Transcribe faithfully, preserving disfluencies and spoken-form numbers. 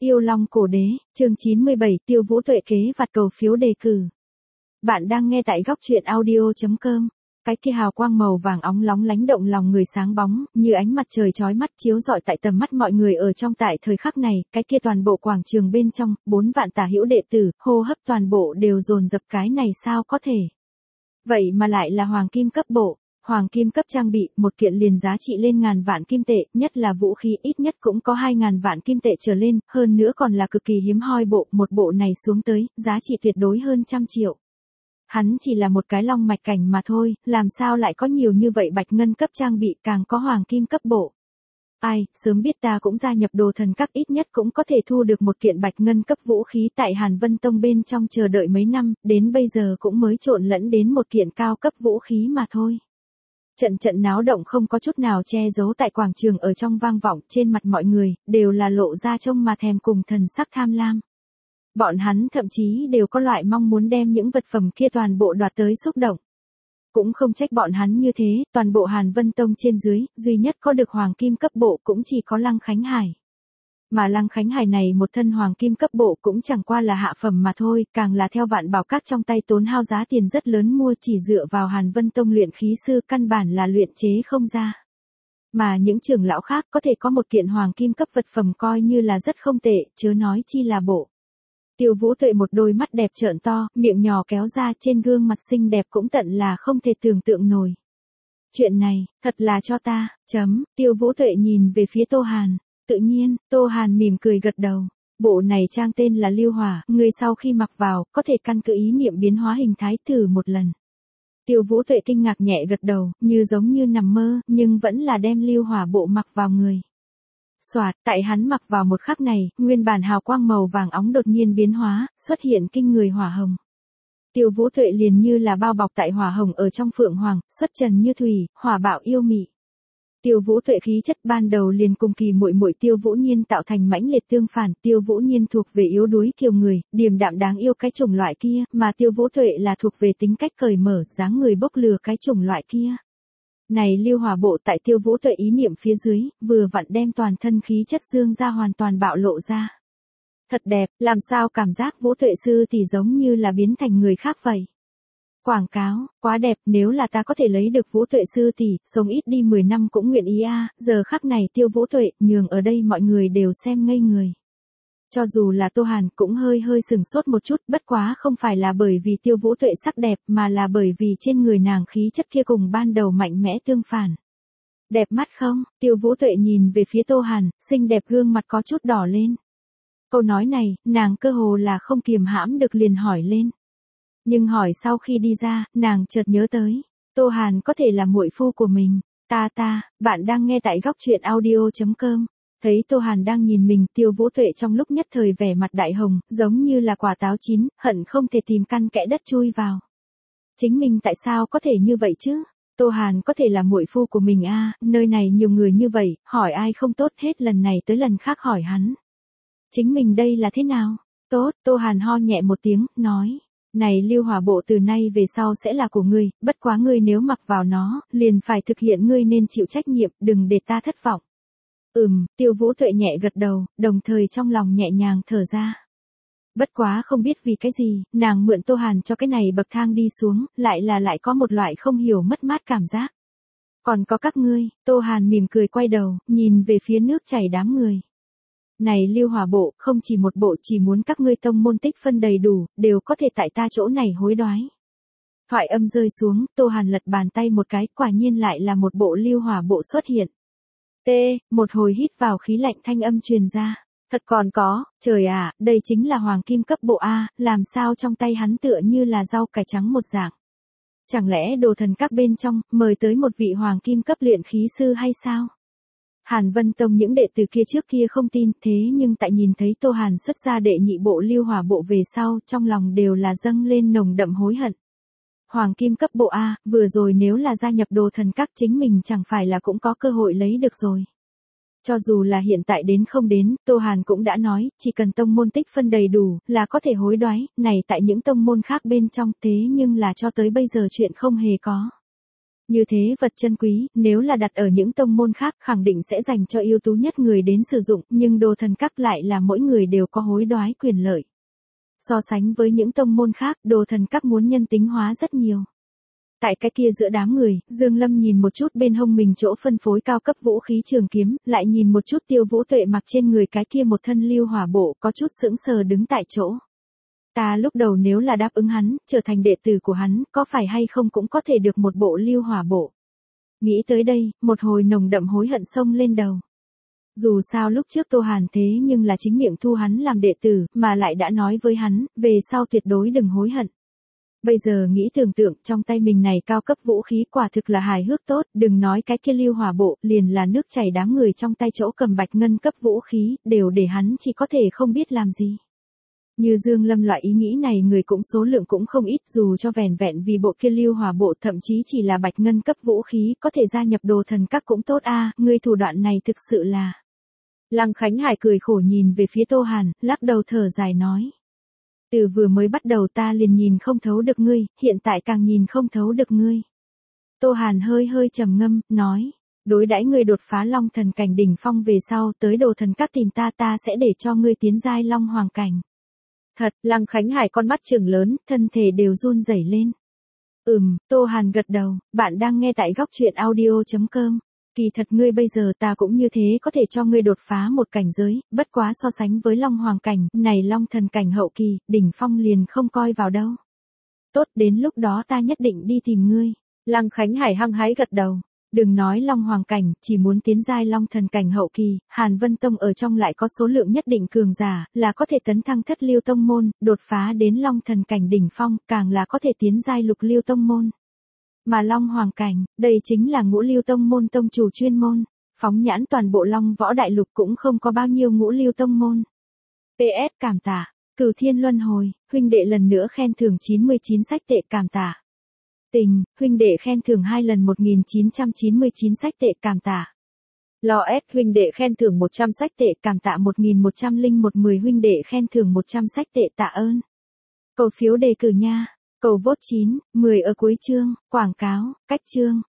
Yêu Long Cổ Đế, chương chín mươi bảy, Tiêu Vũ Tuệ kế vặt cầu phiếu đề cử. Bạn đang nghe tại góc truyện audio chấm com. Cái kia hào quang màu vàng óng lóng lánh động lòng người sáng bóng, như ánh mặt trời chói mắt chiếu rọi tại tầm mắt mọi người ở trong tại thời khắc này, cái kia toàn bộ quảng trường bên trong, bốn vạn tả hữu đệ tử, hô hấp toàn bộ đều dồn dập cái này sao có thể. Vậy mà lại là hoàng kim cấp bộ. Hoàng kim cấp trang bị, một kiện liền giá trị lên ngàn vạn kim tệ, nhất là vũ khí ít nhất cũng có hai ngàn vạn kim tệ trở lên, hơn nữa còn là cực kỳ hiếm hoi bộ, một bộ này xuống tới, giá trị tuyệt đối hơn trăm triệu. Hắn chỉ là một cái long mạch cảnh mà thôi, làm sao lại có nhiều như vậy bạch ngân cấp trang bị, càng có hoàng kim cấp bộ. Ai, sớm biết ta cũng gia nhập đồ thần các, ít nhất cũng có thể thu được một kiện bạch ngân cấp vũ khí tại Hàn Vân Tông bên trong chờ đợi mấy năm, đến bây giờ cũng mới trộn lẫn đến một kiện cao cấp vũ khí mà thôi. Trận trận náo động không có chút nào che giấu tại quảng trường ở trong vang vọng, trên mặt mọi người, đều là lộ ra trông mà thèm cùng thần sắc tham lam. Bọn hắn thậm chí đều có loại mong muốn đem những vật phẩm kia toàn bộ đoạt tới xúc động. Cũng không trách bọn hắn như thế, toàn bộ Hàn Vân Tông trên dưới, duy nhất có được hoàng kim cấp bộ cũng chỉ có Lăng Khánh Hải. Mà Lăng Khánh Hải này một thân hoàng kim cấp bộ cũng chẳng qua là hạ phẩm mà thôi, càng là theo vạn bảo các trong tay tốn hao giá tiền rất lớn mua, chỉ dựa vào Hàn Vân Tông luyện khí sư căn bản là luyện chế không ra. Mà những trưởng lão khác có thể có một kiện hoàng kim cấp vật phẩm coi như là rất không tệ, chớ nói chi là bộ. Tiêu Vũ Tuệ một đôi mắt đẹp trợn to, miệng nhỏ kéo ra, trên gương mặt xinh đẹp cũng tận là không thể tưởng tượng nổi. Chuyện này, thật là cho ta, chấm, Tiêu Vũ Tuệ nhìn về phía Tô Hàn. Tự nhiên, Tô Hàn mỉm cười gật đầu. Bộ này trang tên là Lưu Hỏa, người sau khi mặc vào, có thể căn cứ ý niệm biến hóa hình thái thử một lần. Tiêu Vũ Tuệ kinh ngạc nhẹ gật đầu, như giống như nằm mơ, nhưng vẫn là đem Lưu Hỏa bộ mặc vào người. Soạt, tại hắn mặc vào một khắc này, nguyên bản hào quang màu vàng óng đột nhiên biến hóa, xuất hiện kinh người hỏa hồng. Tiêu Vũ Tuệ liền như là bao bọc tại hỏa hồng ở trong phượng hoàng, xuất trần như thủy, hỏa bạo yêu mị. Tiêu Vũ Tuệ khí chất ban đầu liền cùng kỳ muội muội Tiêu Vũ Nhiên tạo thành mãnh liệt tương phản, Tiêu Vũ Nhiên thuộc về yếu đuối kiêu người, điềm đạm đáng yêu cái chủng loại kia, mà Tiêu Vũ Tuệ là thuộc về tính cách cởi mở, dáng người bốc lừa cái chủng loại kia. Này Lưu Hỏa bộ tại Tiêu Vũ Tuệ ý niệm phía dưới, vừa vặn đem toàn thân khí chất dương ra hoàn toàn bạo lộ ra. Thật đẹp, làm sao cảm giác Vũ Tuệ sư thì giống như là biến thành người khác vậy. Quảng cáo, quá đẹp, nếu là ta có thể lấy được Vũ Tuệ sư tỷ, sống ít đi mười năm cũng nguyện ý a. À, giờ khắc này Tiêu Vũ Tuệ, nhường ở đây mọi người đều xem ngây người. Cho dù là Tô Hàn cũng hơi hơi sừng sốt một chút, bất quá không phải là bởi vì Tiêu Vũ Tuệ sắc đẹp, mà là bởi vì trên người nàng khí chất kia cùng ban đầu mạnh mẽ tương phản. Đẹp mắt không? Tiêu Vũ Tuệ nhìn về phía Tô Hàn, xinh đẹp gương mặt có chút đỏ lên. Câu nói này, nàng cơ hồ là không kiềm hãm được liền hỏi lên. Nhưng hỏi sau khi đi ra, nàng chợt nhớ tới, Tô Hàn có thể là muội phu của mình. Ta ta, bạn đang nghe tại góc truyện audio chấm com. Thấy Tô Hàn đang nhìn mình, Tiêu Vũ Tuệ trong lúc nhất thời vẻ mặt đại hồng, giống như là quả táo chín, hận không thể tìm căn kẽ đất chui vào. Chính mình tại sao có thể như vậy chứ? Tô Hàn có thể là muội phu của mình a, à, nơi này nhiều người như vậy, hỏi ai không tốt hết lần này tới lần khác hỏi hắn. Chính mình đây là thế nào? Tốt, Tô Hàn ho nhẹ một tiếng, nói. Này Lưu Hỏa bộ từ nay về sau sẽ là của ngươi, bất quá ngươi nếu mặc vào nó, liền phải thực hiện ngươi nên chịu trách nhiệm, đừng để ta thất vọng. Ừm, Tiêu Vũ Tuệ nhẹ gật đầu, đồng thời trong lòng nhẹ nhàng thở ra. Bất quá không biết vì cái gì, nàng mượn Tô Hàn cho cái này bậc thang đi xuống, lại là lại có một loại không hiểu mất mát cảm giác. Còn có các ngươi, Tô Hàn mỉm cười quay đầu, nhìn về phía nước chảy đám người. Này Lưu Hỏa bộ, không chỉ một bộ, chỉ muốn các ngươi tông môn tích phân đầy đủ, đều có thể tại ta chỗ này hối đoái. Thoại âm rơi xuống, Tô Hàn lật bàn tay một cái, quả nhiên lại là một bộ Lưu Hỏa bộ xuất hiện. T, một hồi hít vào khí lạnh thanh âm truyền ra. Thật còn có, trời ạ, à, đây chính là hoàng kim cấp bộ A, làm sao trong tay hắn tựa như là rau cải trắng một dạng. Chẳng lẽ đồ thần các bên trong, mời tới một vị hoàng kim cấp luyện khí sư hay sao? Hàn Vân Tông những đệ tử kia trước kia không tin, thế nhưng tại nhìn thấy Tô Hàn xuất ra đệ nhị bộ Lưu Hỏa bộ về sau, trong lòng đều là dâng lên nồng đậm hối hận. Hoàng kim cấp bộ A, vừa rồi nếu là gia nhập đồ thần các chính mình chẳng phải là cũng có cơ hội lấy được rồi. Cho dù là hiện tại đến không đến, Tô Hàn cũng đã nói, chỉ cần tông môn tích phân đầy đủ, là có thể hối đoái, này tại những tông môn khác bên trong, thế nhưng là cho tới bây giờ chuyện không hề có. Như thế vật chân quý, nếu là đặt ở những tông môn khác khẳng định sẽ dành cho ưu tú nhất người đến sử dụng, nhưng đồ thần các lại là mỗi người đều có hối đoái quyền lợi. So sánh với những tông môn khác, đồ thần các muốn nhân tính hóa rất nhiều. Tại cái kia giữa đám người, Dương Lâm nhìn một chút bên hông mình chỗ phân phối cao cấp vũ khí trường kiếm, lại nhìn một chút Tiêu Vũ Tuệ mặc trên người cái kia một thân lưu hỏa bộ, có chút sững sờ đứng tại chỗ. Ta lúc đầu nếu là đáp ứng hắn, trở thành đệ tử của hắn, có phải hay không cũng có thể được một bộ lưu hỏa bộ. Nghĩ tới đây, một hồi nồng đậm hối hận xông lên đầu. Dù sao lúc trước Tô Hàn thế nhưng là chính miệng thu hắn làm đệ tử, mà lại đã nói với hắn, về sau tuyệt đối đừng hối hận. Bây giờ nghĩ tưởng tượng trong tay mình này cao cấp vũ khí quả thực là hài hước tốt, đừng nói cái kia lưu hỏa bộ, liền là nước chảy đám người trong tay chỗ cầm bạch ngân cấp vũ khí, đều để hắn chỉ có thể không biết làm gì. Như Dương Lâm loại ý nghĩ này người cũng số lượng cũng không ít, dù cho vẻn vẹn vì bộ kia lưu hỏa bộ thậm chí chỉ là bạch ngân cấp vũ khí có thể gia nhập đồ thần các cũng tốt a, ngươi thủ đoạn này thực sự là. Lăng Khánh Hải cười khổ nhìn về phía Tô Hàn, lắc đầu thở dài nói. Từ vừa mới bắt đầu ta liền nhìn không thấu được ngươi, hiện tại càng nhìn không thấu được ngươi. Tô Hàn hơi hơi trầm ngâm, nói. Đối đãi ngươi đột phá long thần cảnh đỉnh phong về sau tới đồ thần các tìm ta ta sẽ để cho ngươi tiến giai long hoàng cảnh. Thật, Lăng Khánh Hải con mắt trừng lớn, thân thể đều run rẩy lên. Ừm, Tô Hàn gật đầu, bạn đang nghe tại góc truyện audio chấm com. Kỳ thật ngươi bây giờ ta cũng như thế có thể cho ngươi đột phá một cảnh giới, bất quá so sánh với long hoàng cảnh, này long thần cảnh hậu kỳ, đỉnh phong liền không coi vào đâu. Tốt, đến lúc đó ta nhất định đi tìm ngươi. Lăng Khánh Hải hăng hái gật đầu. Đừng nói long hoàng cảnh, chỉ muốn tiến giai long thần cảnh hậu kỳ, Hàn Vân Tông ở trong lại có số lượng nhất định cường giả, là có thể tấn thăng thất lưu tông môn, đột phá đến long thần cảnh đỉnh phong, càng là có thể tiến giai lục lưu tông môn. Mà long hoàng cảnh, đây chính là ngũ lưu tông môn tông chủ chuyên môn, phóng nhãn toàn bộ long võ đại lục cũng không có bao nhiêu ngũ lưu tông môn. pê ét cảm tạ, Cửu Thiên Luân Hồi, huynh đệ lần nữa khen thưởng chín mươi chín sách tệ cảm tạ. Tình, huynh đệ khen thưởng hai lần một nghìn chín trăm chín mươi chín sách tệ cảm tạ. Lo S huynh đệ khen thưởng một trăm sách tệ cảm tạ một nghìn một trăm lẻ một mười huynh đệ khen thưởng một trăm sách tệ tạ ơn. Cầu phiếu đề cử nha. Cầu vote chín, mười ở cuối chương, quảng cáo, cách chương.